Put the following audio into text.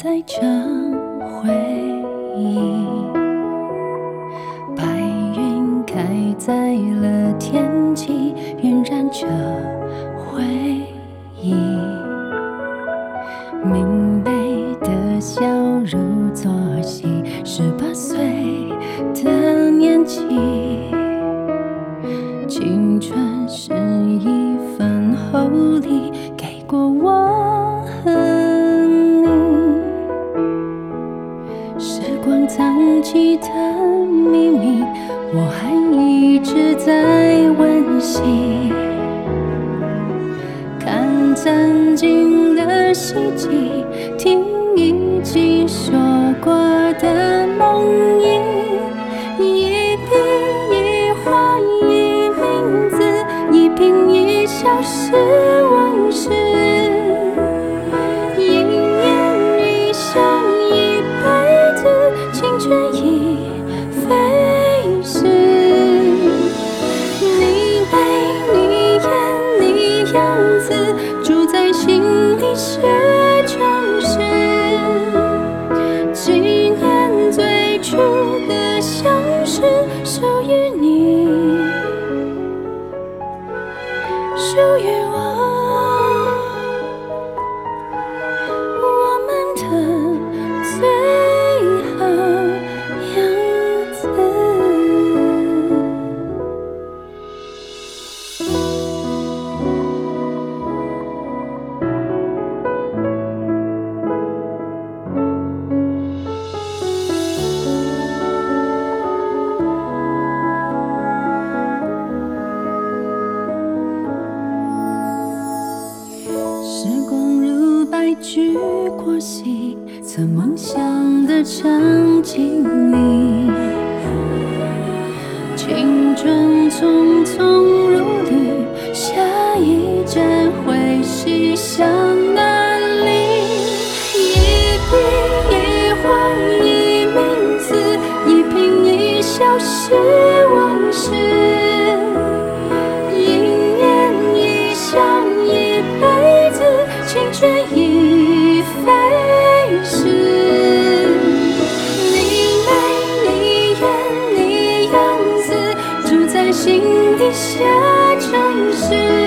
载着回忆，白云开在了天际，晕染着回忆。明媚的笑如昨夕，18岁的年纪，青春是一份厚礼，给过我和你。时光藏起的秘密，我还一直在温习。看曾经的希冀，听已经说过的梦呓，一笔一画一名字，一颦一笑是往事，一言一笑一辈子，青春已飞逝。你眉你眼你样子，住在心里是诚实。纪念最初的相识，属于你，属于我。我们的最好样子。时光如白驹过隙，曾梦想的场景里，青春匆匆如旅，下一站会驶向哪里？一笔一画一名字，一颦一笑是往事，一言一笑一辈子，青春已飞逝。你眉你眼你样子，住在心底下城市。